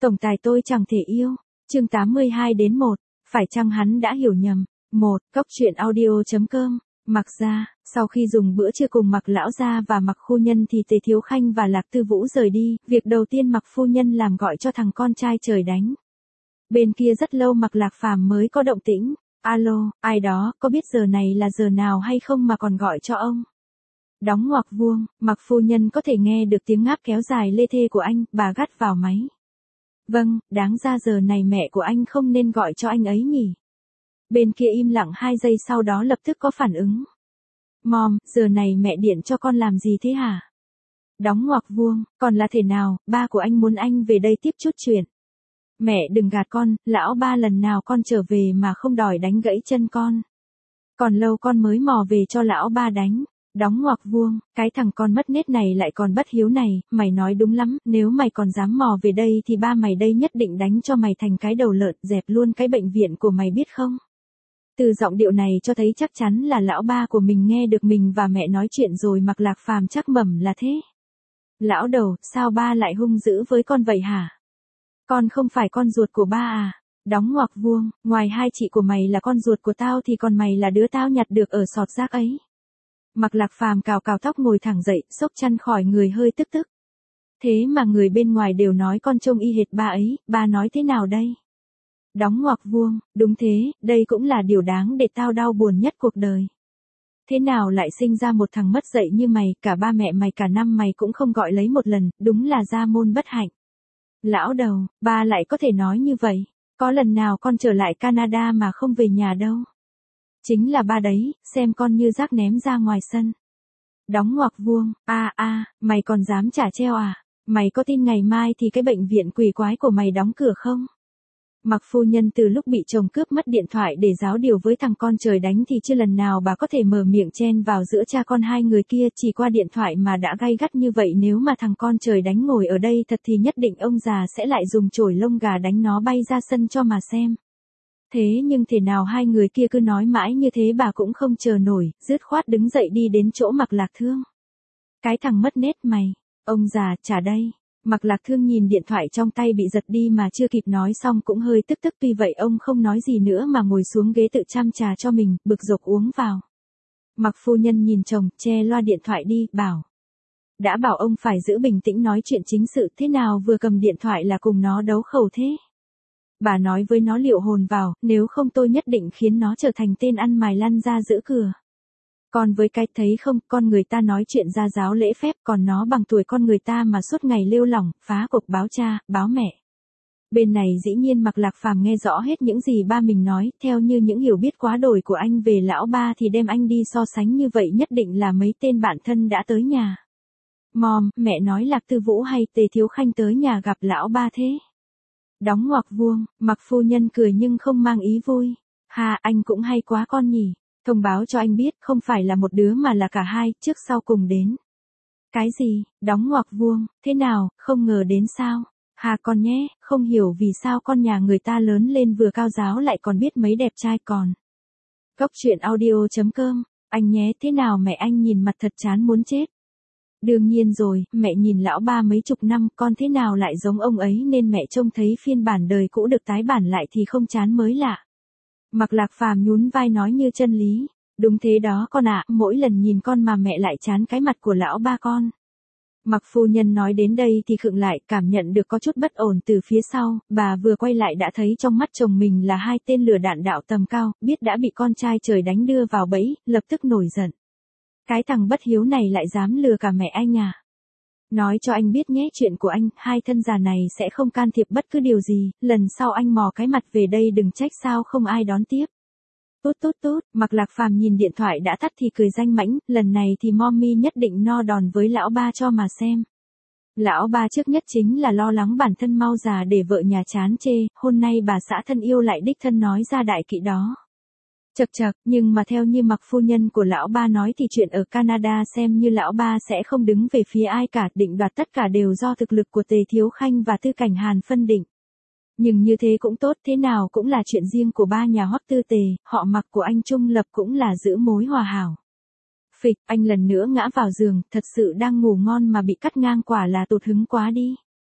Tổng tài tôi chẳng thể yêu. Chương 82-1, phải chăng hắn đã hiểu nhầm? 1. Cốc truyện audio.com. Mặc Gia, sau khi dùng bữa trưa cùng Mặc lão gia và Mặc phu nhân thì Tề Thiếu Khanh và Lạc Tư Vũ rời đi, việc đầu tiên Mặc phu nhân làm gọi cho thằng con trai trời đánh. Bên kia rất lâu Mặc Lạc Phàm mới có động tĩnh. Alo, ai đó, có biết giờ này là giờ nào hay không mà còn gọi cho ông? Đóng ngoặc vuông, Mặc phu nhân có thể nghe được tiếng ngáp kéo dài lê thê của anh, bà gắt vào máy. Vâng, đáng ra giờ này mẹ của anh không nên gọi cho anh ấy nhỉ. Bên kia im lặng 2 giây sau đó lập tức có phản ứng. Mom, giờ này mẹ điện cho con làm gì thế hả? Đóng ngoặc vuông, còn là thể nào, ba của anh muốn anh về đây tiếp chút chuyện. Mẹ đừng gạt con, lão ba lần nào con trở về mà không đòi đánh gãy chân con. Còn lâu con mới mò về cho lão ba đánh. Đóng ngoặc vuông, cái thằng con mất nết này lại còn bất hiếu này, mày nói đúng lắm, nếu mày còn dám mò về đây thì ba mày đây nhất định đánh cho mày thành cái đầu lợn, dẹp luôn cái bệnh viện của mày biết không? Từ giọng điệu này cho thấy chắc chắn là lão ba của mình nghe được mình và mẹ nói chuyện rồi. Mặc Lạc Phàm chắc mẩm là thế. Lão đầu, sao ba lại hung dữ với con vậy hả? Con không phải con ruột của ba à? Đóng ngoặc vuông, ngoài hai chị của mày là con ruột của tao thì còn mày là đứa tao nhặt được ở sọt rác ấy. Mặc Lạc Phàm cào cào tóc ngồi thẳng dậy, xốc chăn khỏi người hơi tức tức. Thế mà người bên ngoài đều nói con trông y hệt ba ấy, ba nói thế nào đây? Đóng ngoặc vuông, đúng thế, đây cũng là điều đáng để tao đau buồn nhất cuộc đời. Thế nào lại sinh ra một thằng mất dạy như mày, cả ba mẹ mày cả năm mày cũng không gọi lấy một lần, đúng là gia môn bất hạnh. Lão đầu, ba lại có thể nói như vậy, có lần nào con trở lại Canada mà không về nhà đâu. Chính là ba đấy, xem con như rác ném ra ngoài sân. Đóng ngoặc vuông, mày còn dám trả treo à? Mày có tin ngày mai thì cái bệnh viện quỷ quái của mày đóng cửa không? Mặc phu nhân từ lúc bị chồng cướp mất điện thoại để giáo điều với thằng con trời đánh thì chưa lần nào bà có thể mở miệng chen vào giữa cha con hai người kia, chỉ qua điện thoại mà đã gay gắt như vậy. Nếu mà thằng con trời đánh ngồi ở đây thật thì nhất định ông già sẽ lại dùng chổi lông gà đánh nó bay ra sân cho mà xem. Thế nhưng thế nào hai người kia cứ nói mãi như thế bà cũng không chờ nổi, dứt khoát đứng dậy đi đến chỗ Mặc Lạc Thương. Cái thằng mất nết mày, ông già, trả đây. Mặc Lạc Thương nhìn điện thoại trong tay bị giật đi mà chưa kịp nói xong cũng hơi tức tức, tuy vậy ông không nói gì nữa mà ngồi xuống ghế tự chăm trà cho mình, bực dọc uống vào. Mặc phu nhân nhìn chồng, che loa điện thoại đi, bảo. Đã bảo ông phải giữ bình tĩnh nói chuyện chính sự, thế nào vừa cầm điện thoại là cùng nó đấu khẩu thế? Bà nói với nó liệu hồn vào, nếu không tôi nhất định khiến nó trở thành tên ăn mày lăn ra giữa cửa. Còn với cái thấy không, con người ta nói chuyện ra giáo lễ phép, còn nó bằng tuổi con người ta mà suốt ngày lêu lỏng, phá cuộc báo cha, báo mẹ. Bên này dĩ nhiên Mặc Lạc Phàm nghe rõ hết những gì ba mình nói, theo như những hiểu biết quá đổi của anh về lão ba thì đem anh đi so sánh như vậy nhất định là mấy tên bạn thân đã tới nhà. Mom, mẹ nói Lạc Tư Vũ hay Tề Thiếu Khanh tới nhà gặp lão ba thế? Đóng ngoặc vuông, Mặc phu nhân cười nhưng không mang ý vui. Hà, anh cũng hay quá con nhỉ. Thông báo cho anh biết, không phải là một đứa mà là cả hai, trước sau cùng đến. Cái gì? Đóng ngoặc vuông, thế nào, không ngờ đến sao? Hà con nhé, không hiểu vì sao con nhà người ta lớn lên vừa cao giáo lại còn biết mấy đẹp trai còn. Cốc truyện audio.com, anh nhé, thế nào mẹ anh nhìn mặt thật chán muốn chết. Đương nhiên rồi, mẹ nhìn lão ba mấy chục năm, con thế nào lại giống ông ấy nên mẹ trông thấy phiên bản đời cũ được tái bản lại thì không chán mới lạ. Mặc Lạc Phàm nhún vai nói như chân lý. Đúng thế đó con ạ, mỗi lần nhìn con mà mẹ lại chán cái mặt của lão ba con. Mặc phu nhân nói đến đây thì khựng lại, cảm nhận được có chút bất ổn từ phía sau, bà vừa quay lại đã thấy trong mắt chồng mình là hai tên lửa đạn đạo tầm cao, biết đã bị con trai trời đánh đưa vào bẫy, lập tức nổi giận. Cái thằng bất hiếu này lại dám lừa cả mẹ anh à? Nói cho anh biết nhé, chuyện của anh, hai thân già này sẽ không can thiệp bất cứ điều gì, lần sau anh mò cái mặt về đây đừng trách sao không ai đón tiếp. Tốt tốt tốt, Mặc Lạc Phàm nhìn điện thoại đã tắt thì cười danh mãnh, lần này thì mommy nhất định no đòn với lão ba cho mà xem. Lão ba trước nhất chính là lo lắng bản thân mau già để vợ nhà chán chê, hôm nay bà xã thân yêu lại đích thân nói ra đại kỵ đó. Chật chật, nhưng mà theo như Mặc phu nhân của lão ba nói thì chuyện ở Canada xem như lão ba sẽ không đứng về phía ai cả, định đoạt tất cả đều do thực lực của Tề Thiếu Khanh và Tư Cảnh Hàn phân định. Nhưng như thế cũng tốt, thế nào cũng là chuyện riêng của ba nhà Hoắc Tư Tề, họ Mặc của anh Trung Lập cũng là giữ mối hòa hảo. Phịch, anh lần nữa ngã vào giường, thật sự đang ngủ ngon mà bị cắt ngang quả là tụt hứng quá đi.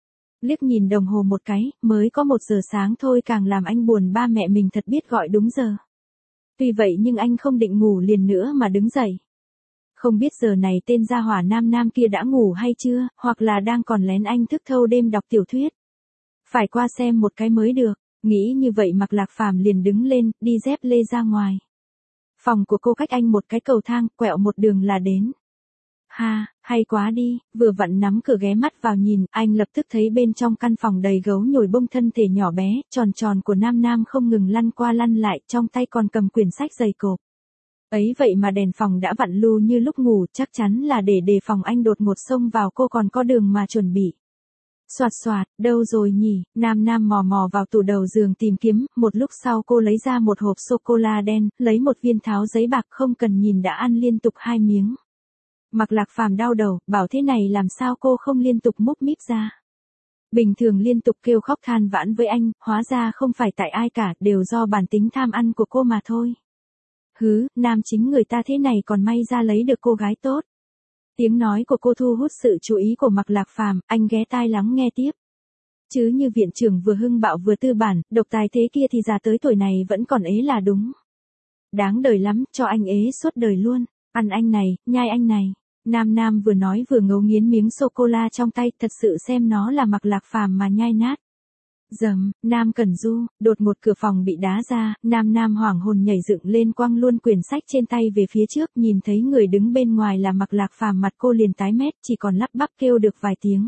Liếc nhìn đồng hồ một cái, mới có 1 giờ sáng thôi càng làm anh buồn ba mẹ mình thật biết gọi đúng giờ. Tuy vậy nhưng anh không định ngủ liền nữa mà đứng dậy. Không biết giờ này tên gia hỏa nam nam kia đã ngủ hay chưa, hoặc là đang còn lén anh thức thâu đêm đọc tiểu thuyết. Phải qua xem một cái mới được, nghĩ như vậy Mạc Lạc Phàm liền đứng lên, đi dép lê ra ngoài. Phòng của cô cách anh một cái cầu thang, quẹo một đường là đến. Ha, hay quá đi, vừa vặn nắm cửa ghé mắt vào nhìn, anh lập tức thấy bên trong căn phòng đầy gấu nhồi bông thân thể nhỏ bé, tròn tròn của nam nam không ngừng lăn qua lăn lại, trong tay còn cầm quyển sách dày cộp. Ấy vậy mà đèn phòng đã vặn lu như lúc ngủ, chắc chắn là để đề phòng anh đột ngột xông vào cô còn có đường mà chuẩn bị. Soạt soạt, đâu rồi nhỉ, nam nam mò mò vào tủ đầu giường tìm kiếm, một lúc sau cô lấy ra một hộp sô-cô-la đen, lấy một viên tháo giấy bạc không cần nhìn đã ăn liên tục 2 miếng. Mạc Lạc Phàm đau đầu, bảo thế này làm sao cô không liên tục múc míp ra. Bình thường liên tục kêu khóc than vãn với anh, hóa ra không phải tại ai cả, đều do bản tính tham ăn của cô mà thôi. Hứ, nam chính người ta thế này còn may ra lấy được cô gái tốt. Tiếng nói của cô thu hút sự chú ý của Mạc Lạc Phàm, anh ghé tai lắng nghe tiếp. Chứ như viện trưởng vừa hưng bạo vừa tư bản, độc tài thế kia thì già tới tuổi này vẫn còn ế là đúng. Đáng đời lắm, cho anh ế suốt đời luôn, ăn anh này, nhai anh này. Nam Nam vừa nói vừa ngấu nghiến miếng sô-cô-la trong tay, thật sự xem nó là Mạc Lạc Phàm mà nhai nát. Dầm, Nam Cẩn Du, đột ngột cửa phòng bị đá ra, Nam Nam hoảng hồn nhảy dựng lên quăng luôn quyển sách trên tay về phía trước, nhìn thấy người đứng bên ngoài là Mạc Lạc Phàm mặt cô liền tái mét, chỉ còn lắp bắp kêu được vài tiếng.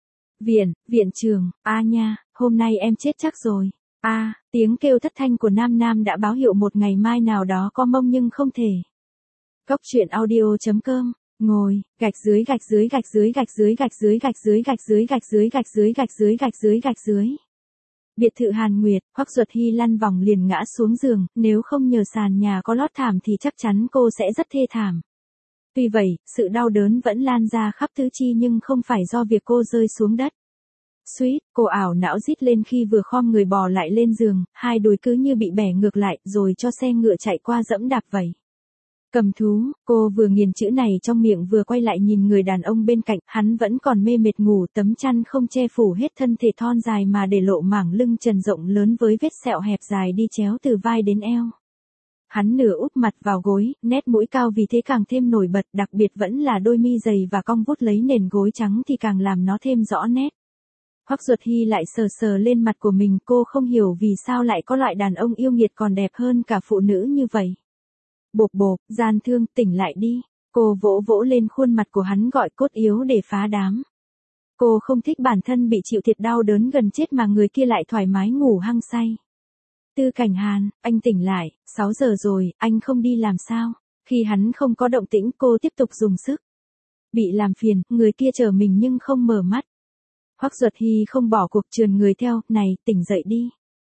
Viện trưởng, a nha, hôm nay em chết chắc rồi. A, tiếng kêu thất thanh của Nam Nam đã báo hiệu một ngày mai nào đó có mông nhưng không thể. Cóc truyện audio.com. Ngồi, gạch dưới gạch dưới gạch dưới gạch dưới gạch dưới gạch dưới gạch dưới gạch dưới gạch dưới gạch dưới gạch dưới gạch dưới. Biệt thự Hàn Nguyệt, Hoắc Duật Hy lăn vòng liền ngã xuống giường, nếu không nhờ sàn nhà có lót thảm thì chắc chắn cô sẽ rất thê thảm. Tuy vậy, sự đau đớn vẫn lan ra khắp tứ chi nhưng không phải do việc cô rơi xuống đất. Suýt, cô ảo não rít lên khi vừa khom người bò lại lên giường, hai đùi cứ như bị bẻ ngược lại rồi cho xe ngựa chạy qua dẫm đạp vậy. Cầm thú, cô vừa nghiền chữ này trong miệng vừa quay lại nhìn người đàn ông bên cạnh, hắn vẫn còn mê mệt ngủ, tấm chăn không che phủ hết thân thể thon dài mà để lộ mảng lưng trần rộng lớn với vết sẹo hẹp dài đi chéo từ vai đến eo. Hắn nửa úp mặt vào gối, nét mũi cao vì thế càng thêm nổi bật, đặc biệt vẫn là đôi mi dày và cong vút lấy nền gối trắng thì càng làm nó thêm rõ nét. Hoắc Duật Hy lại sờ sờ lên mặt của mình, cô không hiểu vì sao lại có loại đàn ông yêu nghiệt còn đẹp hơn cả phụ nữ như vậy. Bộp bộp, gian thương, tỉnh lại đi. Cô vỗ vỗ lên khuôn mặt của hắn gọi cốt yếu để phá đám. Cô không thích bản thân bị chịu thiệt đau đớn gần chết mà người kia lại thoải mái ngủ hăng say. Tư Cảnh Hàn, anh tỉnh lại, 6 giờ rồi, anh không đi làm sao? Khi hắn không có động tĩnh cô tiếp tục dùng sức. Bị làm phiền, người kia chờ mình nhưng không mở mắt. Hoắc Duật Hy không bỏ cuộc trườn người theo, này, tỉnh dậy đi.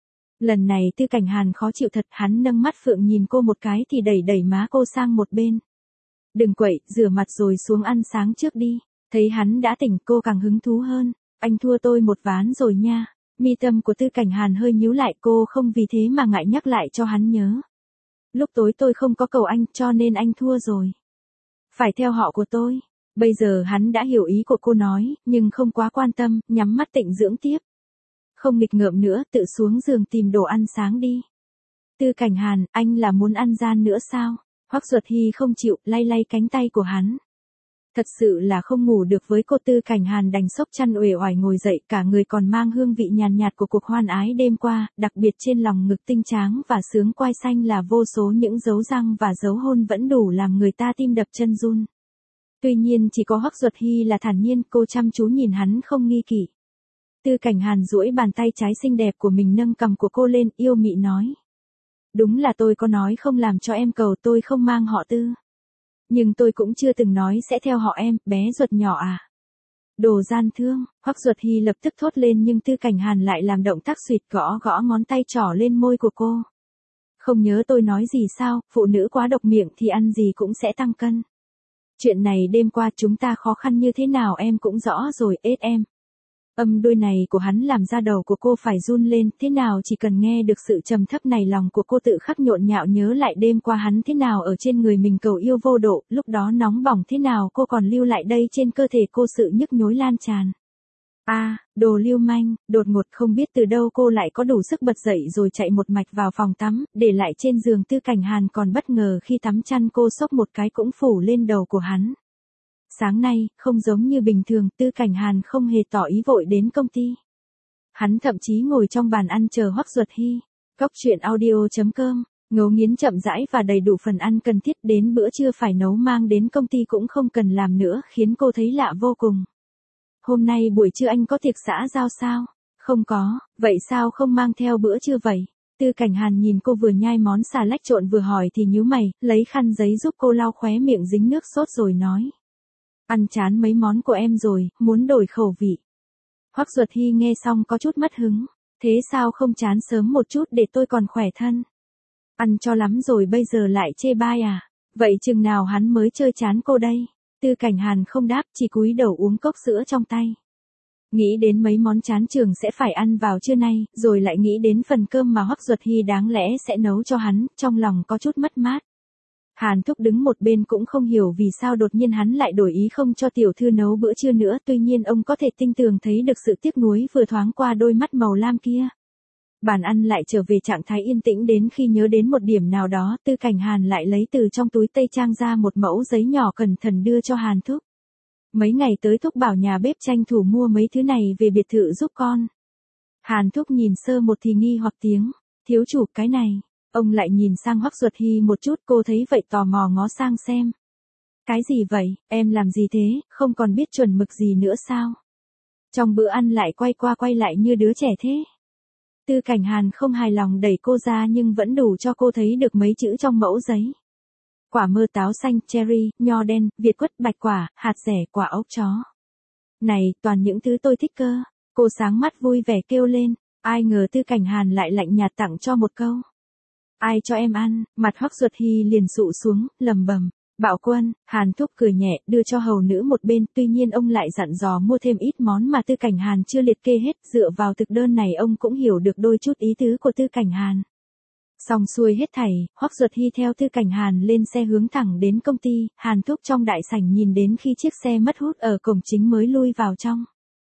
Lần này Tư Cảnh Hàn khó chịu thật, hắn nâng mắt phượng nhìn cô một cái thì đẩy đẩy má cô sang một bên. Đừng quậy, rửa mặt rồi xuống ăn sáng trước đi. Thấy hắn đã tỉnh cô càng hứng thú hơn. Anh thua tôi một ván rồi nha. Mi tâm của Tư Cảnh Hàn hơi nhíu lại, cô không vì thế mà ngại nhắc lại cho hắn nhớ. Lúc tối tôi không có cầu anh cho nên anh thua rồi. Phải theo họ của tôi. Bây giờ hắn đã hiểu ý của cô nói, nhưng không quá quan tâm, nhắm mắt tịnh dưỡng tiếp. Không nghịch ngợm nữa, tự xuống giường tìm đồ ăn sáng đi. Tư Cảnh Hàn, anh là muốn ăn gian nữa sao? Hoắc Duật Hy không chịu, lay lay cánh tay của hắn. Thật sự là không ngủ được với cô. Tư Cảnh Hàn đành xốc chăn uể oải ngồi dậy, cả người còn mang hương vị nhàn nhạt của cuộc hoan ái đêm qua, đặc biệt trên lòng ngực tinh tráng và sướng quai xanh là vô số những dấu răng và dấu hôn vẫn đủ làm người ta tim đập chân run. Tuy nhiên chỉ có Hoắc Duật Hy là thản nhiên, cô chăm chú nhìn hắn không nghi kỵ. Tư Cảnh Hàn duỗi bàn tay trái xinh đẹp của mình nâng cằm của cô lên, yêu mị nói. Đúng là tôi có nói không làm cho em cầu, tôi không mang họ Tư. Nhưng tôi cũng chưa từng nói sẽ theo họ em, bé ruột nhỏ à. Đồ gian thương, Hoắc Duật Hy lập tức thốt lên nhưng Tư Cảnh Hàn lại làm động tác xuỵt gõ gõ ngón tay trỏ lên môi của cô. Không nhớ tôi nói gì sao, phụ nữ quá độc miệng thì ăn gì cũng sẽ tăng cân. Chuyện này đêm qua chúng ta khó khăn như thế nào em cũng rõ rồi, ết em. Âm đôi này của hắn làm da đầu của cô phải run lên, thế nào chỉ cần nghe được sự trầm thấp này lòng của cô tự khắc nhộn nhạo nhớ lại đêm qua hắn thế nào ở trên người mình cầu yêu vô độ, lúc đó nóng bỏng thế nào cô còn lưu lại đây trên cơ thể cô sự nhức nhối lan tràn. Đồ lưu manh, đột ngột không biết từ đâu cô lại có đủ sức bật dậy rồi chạy một mạch vào phòng tắm, để lại trên giường Tư Cảnh Hàn còn bất ngờ khi tắm chăn cô xốc một cái cũng phủ lên đầu của hắn. Sáng nay, không giống như bình thường, Tư Cảnh Hàn không hề tỏ ý vội đến công ty. Hắn thậm chí ngồi trong bàn ăn chờ Hoắc Duật Hy. Cốc truyện audio.com, ngấu nghiến chậm rãi và đầy đủ phần ăn cần thiết, đến bữa trưa phải nấu mang đến công ty cũng không cần làm nữa, khiến cô thấy lạ vô cùng. Hôm nay buổi trưa anh có tiệc xã giao sao? Không có, vậy sao không mang theo bữa trưa vậy? Tư Cảnh Hàn nhìn cô vừa nhai món xà lách trộn vừa hỏi thì nhíu mày, lấy khăn giấy giúp cô lau khóe miệng dính nước sốt rồi nói. Ăn chán mấy món của em rồi, muốn đổi khẩu vị. Hoắc Duật Hy nghe xong có chút mất hứng. Thế sao không chán sớm một chút để tôi còn khỏe thân? Ăn cho lắm rồi bây giờ lại chê bai à? Vậy chừng nào hắn mới chơi chán cô đây? Tư Cảnh Hàn không đáp, chỉ cúi đầu uống cốc sữa trong tay. Nghĩ đến mấy món chán trường sẽ phải ăn vào trưa nay, rồi lại nghĩ đến phần cơm mà Hoắc Duật Hy đáng lẽ sẽ nấu cho hắn, trong lòng có chút mất mát. Hàn Thúc đứng một bên cũng không hiểu vì sao đột nhiên hắn lại đổi ý không cho tiểu thư nấu bữa trưa nữa, tuy nhiên ông có thể tinh tường thấy được sự tiếc nuối vừa thoáng qua đôi mắt màu lam kia. Bàn ăn lại trở về trạng thái yên tĩnh đến khi nhớ đến một điểm nào đó, Tư Cảnh Hàn lại lấy từ trong túi tây trang ra một mẫu giấy nhỏ cẩn thận đưa cho Hàn Thúc. Mấy ngày tới Thúc bảo nhà bếp tranh thủ mua mấy thứ này về biệt thự giúp con. Hàn Thúc nhìn sơ một thì nghi hoặc tiếng, thiếu chủ cái này. Ông lại nhìn sang Hoắc Duật Hy một chút, cô thấy vậy tò mò ngó sang xem. Cái gì vậy, em làm gì thế, không còn biết chuẩn mực gì nữa sao? Trong bữa ăn lại quay qua quay lại như đứa trẻ thế. Tư Cảnh Hàn không hài lòng đẩy cô ra nhưng vẫn đủ cho cô thấy được mấy chữ trong mẫu giấy. Quả mơ táo xanh, cherry, nho đen, việt quất, bạch quả, hạt dẻ, quả ốc chó. Này, toàn những thứ tôi thích cơ. Cô sáng mắt vui vẻ kêu lên, ai ngờ Tư Cảnh Hàn lại lạnh nhạt tặng cho một câu. Ai cho em ăn? Mặt Hoắc Duật Hy liền sụ xuống, lầm bầm. Bạo Quân. Hàn Thúc cười nhẹ, đưa cho hầu nữ một bên, tuy nhiên ông lại dặn dò mua thêm ít món mà Tư Cảnh Hàn chưa liệt kê hết, dựa vào thực đơn này ông cũng hiểu được đôi chút ý tứ của Tư Cảnh Hàn. Xong xuôi hết thảy, Hoắc Duật Hy theo Tư Cảnh Hàn lên xe hướng thẳng đến công ty, Hàn Thúc trong đại sảnh nhìn đến khi chiếc xe mất hút ở cổng chính mới lui vào trong.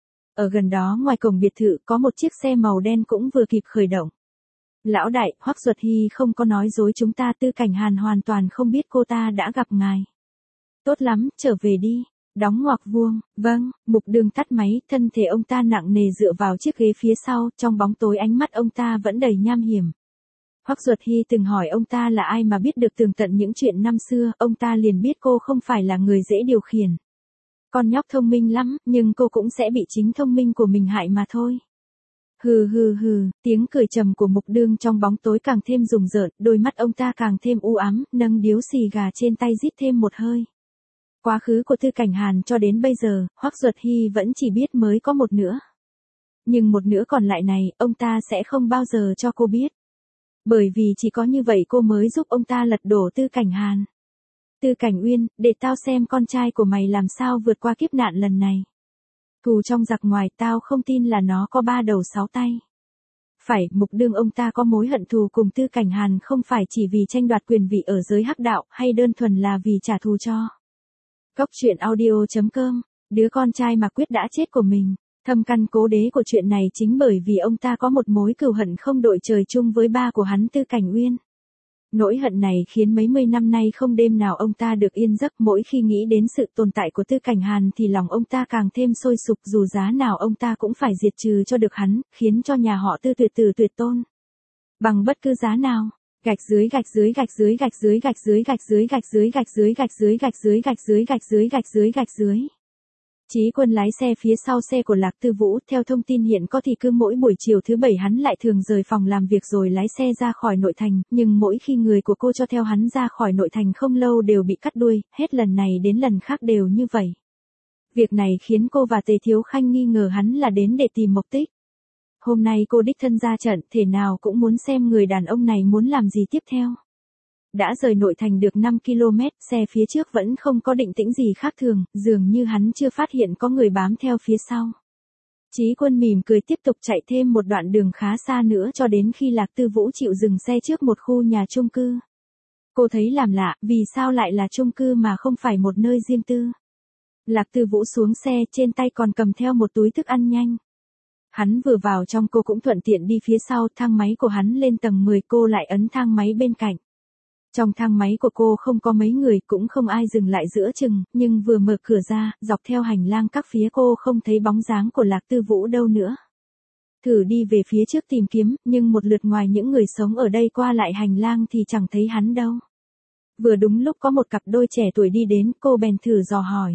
Ở gần đó ngoài cổng biệt thự có một chiếc xe màu đen cũng vừa kịp khởi động. Lão đại, Hoắc Duật Hy không có nói dối chúng ta, Tư Cảnh Hàn hoàn toàn không biết cô ta đã gặp ngài. Tốt lắm, trở về đi. Đóng ngoặc vuông, vâng, Mục Đường tắt máy, thân thể ông ta nặng nề dựa vào chiếc ghế phía sau, trong bóng tối ánh mắt ông ta vẫn đầy nham hiểm. Hoắc Duật Hy từng hỏi ông ta là ai mà biết được tường tận những chuyện năm xưa, ông ta liền biết cô không phải là người dễ điều khiển. Con nhóc thông minh lắm, nhưng cô cũng sẽ bị chính thông minh của mình hại mà thôi. Hừ hừ hừ, tiếng cười trầm của Mục Đương trong bóng tối càng thêm rùng rợn, đôi mắt ông ta càng thêm u ám, nâng điếu xì gà trên tay rít thêm một hơi. Quá khứ của Tư Cảnh Hàn cho đến bây giờ, Hoắc Duật Hy vẫn chỉ biết mới có một nửa. Nhưng một nửa còn lại này, ông ta sẽ không bao giờ cho cô biết. Bởi vì chỉ có như vậy cô mới giúp ông ta lật đổ Tư Cảnh Hàn. Tư Cảnh Uyên, để tao xem con trai của mày làm sao vượt qua kiếp nạn lần này. Thù trong giặc ngoài, tao không tin là nó có 3 đầu 6 tay. Phải, Mục Đương ông ta có mối hận thù cùng Tư Cảnh Hàn không phải chỉ vì tranh đoạt quyền vị ở giới hắc đạo, hay đơn thuần là vì trả thù cho. Cốc truyện audio.com, đứa con trai mà quyết đã chết của mình. Thâm căn cố đế của chuyện này chính bởi vì ông ta có một mối cừu hận không đội trời chung với ba của hắn, Tư Cảnh Uyên. Nỗi hận này khiến mấy mươi năm nay không đêm nào ông ta được yên giấc, mỗi khi nghĩ đến sự tồn tại của Tư Cảnh Hàn thì lòng ông ta càng thêm sôi sục, dù giá nào ông ta cũng phải diệt trừ cho được hắn, khiến cho nhà họ Tư tuyệt tử tuyệt tôn. Bằng bất cứ giá nào. Gạch dưới gạch dưới gạch dưới gạch dưới gạch dưới gạch dưới gạch dưới gạch dưới gạch dưới gạch dưới gạch dưới gạch dưới gạch dưới gạch dưới. Chí Quân lái xe phía sau xe của Lạc Tư Vũ, theo thông tin hiện có thì cứ mỗi buổi chiều thứ bảy hắn lại thường rời phòng làm việc rồi lái xe ra khỏi nội thành, nhưng mỗi khi người của cô cho theo hắn ra khỏi nội thành không lâu đều bị cắt đuôi, hết lần này đến lần khác đều như vậy. Việc này khiến cô và Tề Thiếu Khanh nghi ngờ hắn là đến để tìm mục tích. Hôm nay cô đích thân ra trận, thể nào cũng muốn xem người đàn ông này muốn làm gì tiếp theo. Đã rời nội thành được 5 km, xe phía trước vẫn không có định tĩnh gì khác thường, dường như hắn chưa phát hiện có người bám theo phía sau. Chí Quân mỉm cười tiếp tục chạy thêm một đoạn đường khá xa nữa cho đến khi Lạc Tư Vũ chịu dừng xe trước một khu nhà chung cư. Cô thấy làm lạ, vì sao lại là chung cư mà không phải một nơi riêng tư. Lạc Tư Vũ xuống xe, trên tay còn cầm theo một túi thức ăn nhanh. Hắn vừa vào trong cô cũng thuận tiện đi phía sau, thang máy của hắn lên tầng 10, cô lại ấn thang máy bên cạnh. Trong thang máy của cô không có mấy người, cũng không ai dừng lại giữa chừng, nhưng vừa mở cửa ra, dọc theo hành lang các phía cô không thấy bóng dáng của Lạc Tư Vũ đâu nữa. Thử đi về phía trước tìm kiếm, nhưng một lượt ngoài những người sống ở đây qua lại hành lang thì chẳng thấy hắn đâu. Vừa đúng lúc có một cặp đôi trẻ tuổi đi đến, cô bèn thử dò hỏi.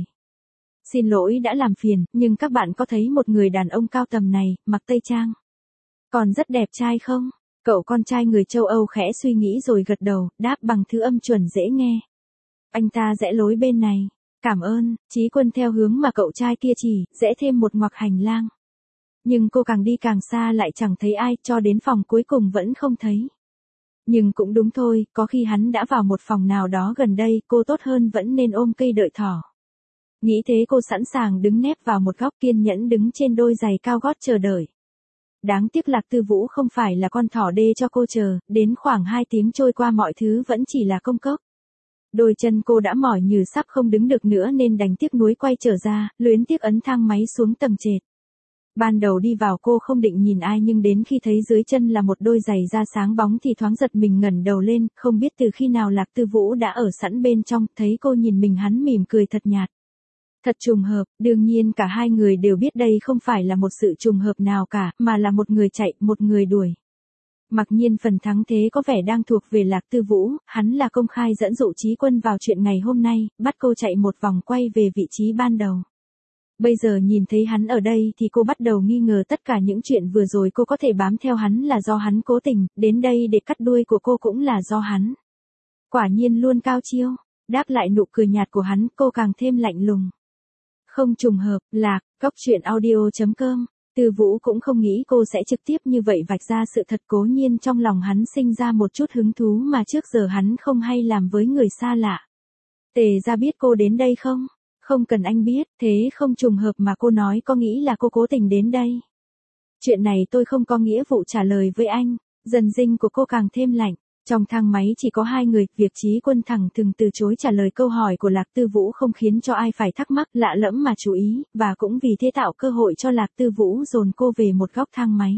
Xin lỗi đã làm phiền, nhưng các bạn có thấy một người đàn ông cao tầm này, mặc tây trang, còn rất đẹp trai không? Cậu con trai người châu Âu khẽ suy nghĩ rồi gật đầu, đáp bằng thứ âm chuẩn dễ nghe. Anh ta rẽ lối bên này. Cảm ơn. Chí Quân theo hướng mà cậu trai kia chỉ, rẽ thêm một ngoặc hành lang. Nhưng cô càng đi càng xa lại chẳng thấy ai, cho đến phòng cuối cùng vẫn không thấy. Nhưng cũng đúng thôi, có khi hắn đã vào một phòng nào đó gần đây, cô tốt hơn vẫn nên ôm cây đợi thỏ. Nghĩ thế cô sẵn sàng đứng nép vào một góc, kiên nhẫn đứng trên đôi giày cao gót chờ đợi. Đáng tiếc Lạc Tư Vũ không phải là con thỏ đê cho cô chờ, đến khoảng 2 tiếng trôi qua mọi thứ vẫn chỉ là công cốc. Đôi chân cô đã mỏi như sắp không đứng được nữa nên đành tiếc nuối quay trở ra, luyến tiếc ấn thang máy xuống tầng trệt. Ban đầu đi vào cô không định nhìn ai, nhưng đến khi thấy dưới chân là một đôi giày da sáng bóng thì thoáng giật mình ngẩng đầu lên, không biết từ khi nào Lạc Tư Vũ đã ở sẵn bên trong, thấy cô nhìn mình hắn mỉm cười thật nhạt. Thật trùng hợp, đương nhiên cả hai người đều biết đây không phải là một sự trùng hợp nào cả, mà là một người chạy, một người đuổi. Mặc nhiên phần thắng thế có vẻ đang thuộc về Lạc Tư Vũ, hắn là công khai dẫn dụ Chí Quân vào chuyện ngày hôm nay, bắt cô chạy một vòng quay về vị trí ban đầu. Bây giờ nhìn thấy hắn ở đây thì cô bắt đầu nghi ngờ tất cả những chuyện vừa rồi cô có thể bám theo hắn là do hắn cố tình, đến đây để cắt đuôi của cô cũng là do hắn. Quả nhiên luôn cao chiêu, đáp lại nụ cười nhạt của hắn, cô càng thêm lạnh lùng. Không trùng hợp, Lạc, Cóc Truyện Audio.com. Tư Vũ cũng không nghĩ cô sẽ trực tiếp như vậy vạch ra sự thật, cố nhiên trong lòng hắn sinh ra một chút hứng thú mà trước giờ hắn không hay làm với người xa lạ. Tề ra biết cô đến đây không? Không cần anh biết, thế không trùng hợp mà cô nói có nghĩ là cô cố tình đến đây. Chuyện này tôi không có nghĩa vụ trả lời với anh. Dần dinh của cô càng thêm lạnh. Trong thang máy chỉ có 2 người, việc Chí Quân thẳng thừng từ chối trả lời câu hỏi của Lạc Tư Vũ không khiến cho ai phải thắc mắc, lạ lẫm mà chú ý, và cũng vì thế tạo cơ hội cho Lạc Tư Vũ dồn cô về một góc thang máy.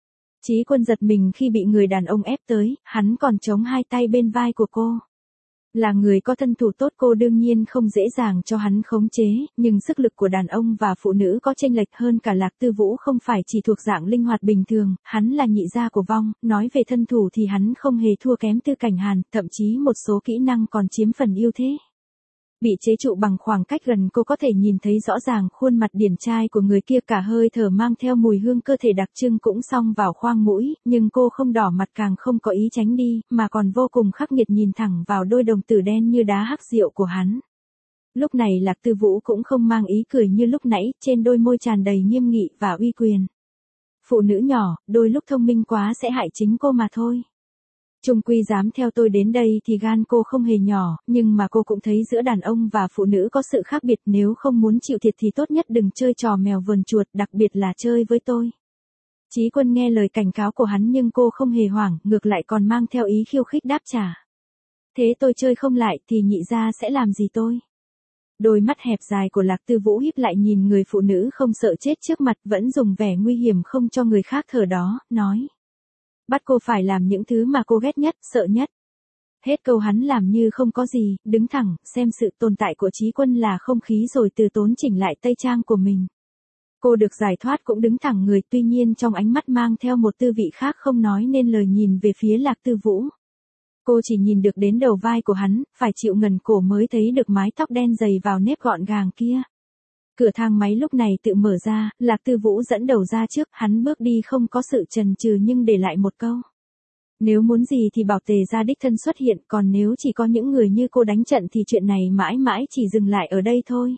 Chí Quân giật mình khi bị người đàn ông ép tới, hắn còn chống 2 tay bên vai của cô. Là người có thân thủ tốt, cô đương nhiên không dễ dàng cho hắn khống chế, nhưng sức lực của đàn ông và phụ nữ có chênh lệch, hơn cả Lạc Tư Vũ không phải chỉ thuộc dạng linh hoạt bình thường, hắn là nhị gia của Vong, nói về thân thủ thì hắn không hề thua kém Tư Cảnh Hàn, thậm chí một số kỹ năng còn chiếm phần ưu thế. Bị chế trụ bằng khoảng cách gần, cô có thể nhìn thấy rõ ràng khuôn mặt điển trai của người kia, cả hơi thở mang theo mùi hương cơ thể đặc trưng cũng xông vào khoang mũi, nhưng cô không đỏ mặt càng không có ý tránh đi, mà còn vô cùng khắc nghiệt nhìn thẳng vào đôi đồng tử đen như đá hắc rượu của hắn. Lúc này Lạc Tư Vũ cũng không mang ý cười như lúc nãy, trên đôi môi tràn đầy nghiêm nghị và uy quyền. Phụ nữ nhỏ, đôi lúc thông minh quá sẽ hại chính cô mà thôi. Chung quy dám theo tôi đến đây thì gan cô không hề nhỏ, nhưng mà cô cũng thấy giữa đàn ông và phụ nữ có sự khác biệt, nếu không muốn chịu thiệt thì tốt nhất đừng chơi trò mèo vờn chuột, đặc biệt là chơi với tôi. Chí Quân nghe lời cảnh cáo của hắn nhưng cô không hề hoảng, ngược lại còn mang theo ý khiêu khích đáp trả. Thế tôi chơi không lại thì nhị gia sẽ làm gì tôi? Đôi mắt hẹp dài của Lạc Tư Vũ híp lại nhìn người phụ nữ không sợ chết trước mặt, vẫn dùng vẻ nguy hiểm không cho người khác thở đó, nói. Bắt cô phải làm những thứ mà cô ghét nhất, sợ nhất. Hết câu hắn làm như không có gì, đứng thẳng, xem sự tồn tại của Chí Quân là không khí rồi từ tốn chỉnh lại tây trang của mình. Cô được giải thoát cũng đứng thẳng người, tuy nhiên trong ánh mắt mang theo một tư vị khác không nói nên lời nhìn về phía Lạc Tư Vũ. Cô chỉ nhìn được đến đầu vai của hắn, phải chịu ngần cổ mới thấy được mái tóc đen dày vào nếp gọn gàng kia. Cửa thang máy lúc này tự mở ra, Lạc Tư Vũ dẫn đầu ra trước, hắn bước đi không có sự chần chừ nhưng để lại một câu. Nếu muốn gì thì bảo Tề gia đích thân xuất hiện, còn nếu chỉ có những người như cô đánh trận thì chuyện này mãi mãi chỉ dừng lại ở đây thôi.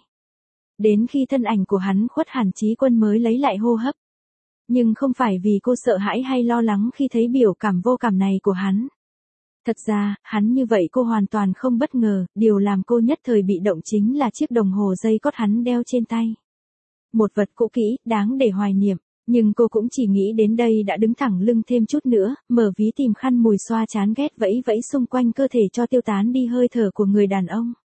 Đến khi thân ảnh của hắn khuất hẳn, Chí Quân mới lấy lại hô hấp. Nhưng không phải vì cô sợ hãi hay lo lắng khi thấy biểu cảm vô cảm này của hắn. Thật ra, hắn như vậy cô hoàn toàn không bất ngờ, điều làm cô nhất thời bị động chính là chiếc đồng hồ dây cót hắn đeo trên tay. Một vật cũ kỹ, đáng để hoài niệm, nhưng cô cũng chỉ nghĩ đến đây đã đứng thẳng lưng thêm chút nữa, mở ví tìm khăn mùi xoa chán ghét vẫy vẫy xung quanh cơ thể cho tiêu tán đi hơi thở của người đàn ông.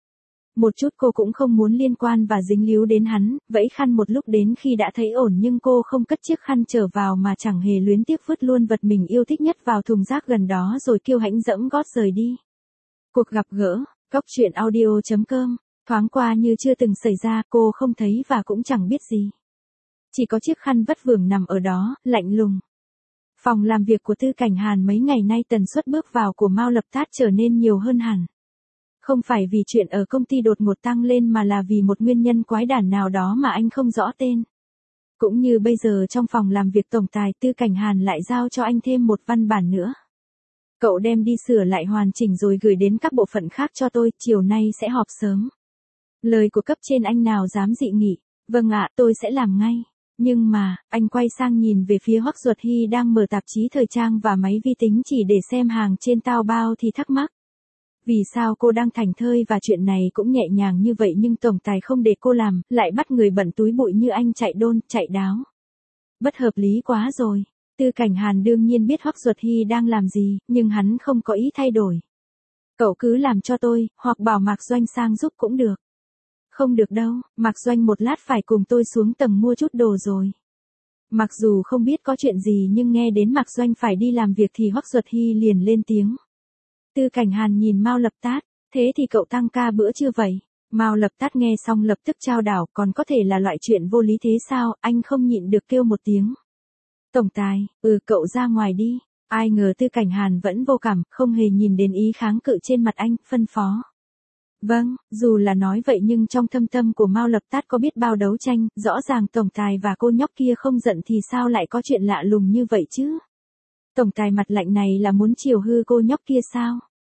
Một chút cô cũng không muốn liên quan và dính líu đến hắn, vẫy khăn một lúc đến khi đã thấy ổn nhưng cô không cất chiếc khăn trở vào mà chẳng hề luyến tiếc vứt luôn vật mình yêu thích nhất vào thùng rác gần đó rồi kiêu hãnh dẫm gót rời đi. Cuộc gặp gỡ, Cốc truyện audio.com, thoáng qua như chưa từng xảy ra, cô không thấy và cũng chẳng biết gì. Chỉ có chiếc khăn vất vưởng nằm ở đó, lạnh lùng. Phòng làm việc của Tư Cảnh Hàn mấy ngày nay tần suất bước vào của Mao Lập Tát trở nên nhiều hơn hẳn. Không phải vì chuyện ở công ty đột ngột tăng lên mà là vì một nguyên nhân quái đản nào đó mà anh không rõ tên. Cũng như bây giờ trong phòng làm việc tổng tài Tư Cảnh Hàn lại giao cho anh thêm một văn bản nữa. Cậu đem đi sửa lại hoàn chỉnh rồi gửi đến các bộ phận khác cho tôi, chiều nay sẽ họp sớm. Lời của cấp trên anh nào dám dị nghị, vâng ạ, tôi sẽ làm ngay. Nhưng mà, anh quay sang nhìn về phía Hoắc Duật Hy đang mở tạp chí thời trang và máy vi tính chỉ để xem hàng trên Taobao thì thắc mắc. Vì sao cô đang thảnh thơi và chuyện này cũng nhẹ nhàng như vậy nhưng tổng tài không để cô làm, lại bắt người bận túi bụi như anh chạy đôn, chạy đáo. Bất hợp lý quá rồi. Tư Cảnh Hàn đương nhiên biết Hoắc Duật Hy đang làm gì, nhưng hắn không có ý thay đổi. Cậu cứ làm cho tôi, hoặc bảo Mạc Doanh sang giúp cũng được. Không được đâu, Mạc Doanh một lát phải cùng tôi xuống tầng mua chút đồ rồi. Mặc dù không biết có chuyện gì nhưng nghe đến Mạc Doanh phải đi làm việc thì Hoắc Duật Hy liền lên tiếng. Tư Cảnh Hàn nhìn Mao Lập Tát, thế thì cậu tăng ca bữa trưa vậy? Mao Lập Tát nghe xong lập tức chao đảo, còn có thể là loại chuyện vô lý thế sao, anh không nhịn được kêu một tiếng. Tổng tài, cậu ra ngoài đi. Ai ngờ Tư Cảnh Hàn vẫn vô cảm, không hề nhìn đến ý kháng cự trên mặt anh, phân phó. Vâng, dù là nói vậy nhưng trong thâm tâm của Mao Lập Tát có biết bao đấu tranh, rõ ràng tổng tài và cô nhóc kia không giận thì sao lại có chuyện lạ lùng như vậy chứ? Tổng tài mặt lạnh này là muốn chiều hư cô nhóc kia sao?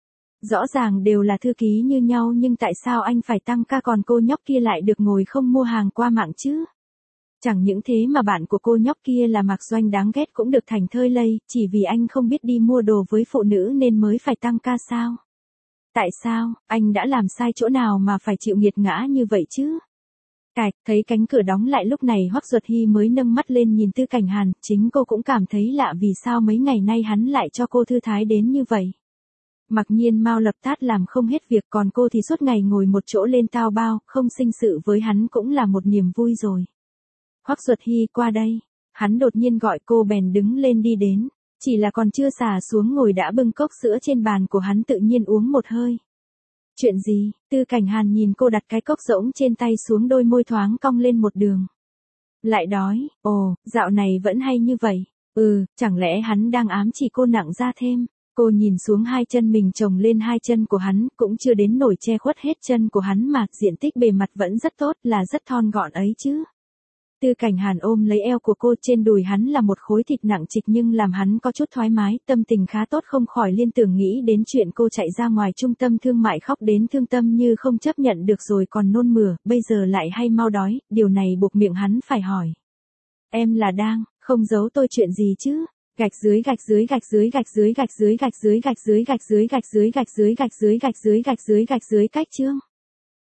Rõ ràng đều là thư ký như nhau nhưng tại sao anh phải tăng ca còn cô nhóc kia lại được ngồi không mua hàng qua mạng chứ? Chẳng những thế mà bạn của cô nhóc kia là Mạc Doanh đáng ghét cũng được thành thơi lây, chỉ vì anh không biết đi mua đồ với phụ nữ nên mới phải tăng ca sao? Tại sao, anh đã làm sai chỗ nào mà phải chịu nghiệt ngã như vậy chứ? Cạch, thấy cánh cửa đóng lại lúc này Hoắc Duật Hy mới nâng mắt lên nhìn Tư Cảnh Hàn, chính cô cũng cảm thấy lạ vì sao mấy ngày nay hắn lại cho cô thư thái đến như vậy. Mặc nhiên Mao Lập Tát làm không hết việc còn cô thì suốt ngày ngồi một chỗ lên Taobao, không sinh sự với hắn cũng là một niềm vui rồi. Hoắc Duật Hy qua đây, hắn đột nhiên gọi cô bèn đứng lên đi đến, chỉ là còn chưa xả xuống ngồi đã bưng cốc sữa trên bàn của hắn tự nhiên uống một hơi. Chuyện gì? Tư Cảnh Hàn nhìn cô đặt cái cốc rỗng trên tay xuống đôi môi thoáng cong lên một đường. Lại đói, dạo này vẫn hay như vậy. Chẳng lẽ hắn đang ám chỉ cô nặng ra thêm. Cô nhìn xuống hai chân mình chồng lên hai chân của hắn, cũng chưa đến nổi che khuất hết chân của hắn mà diện tích bề mặt vẫn rất tốt là rất thon gọn ấy chứ. Tư Cảnh Hàn ôm lấy eo của cô trên đùi hắn là một khối thịt nặng trịch nhưng làm hắn có chút thoải mái, tâm tình khá tốt không khỏi liên tưởng nghĩ đến chuyện cô chạy ra ngoài trung tâm thương mại khóc đến thương tâm như không chấp nhận được rồi còn nôn mửa, bây giờ lại hay mau đói, điều này buộc miệng hắn phải hỏi. Em là đang, không giấu tôi chuyện gì chứ? Gạch dưới gạch dưới gạch dưới gạch dưới gạch dưới gạch dưới gạch dưới gạch dưới gạch dưới gạch dưới gạch dưới gạch dưới gạch dưới gạch dưới cách chương.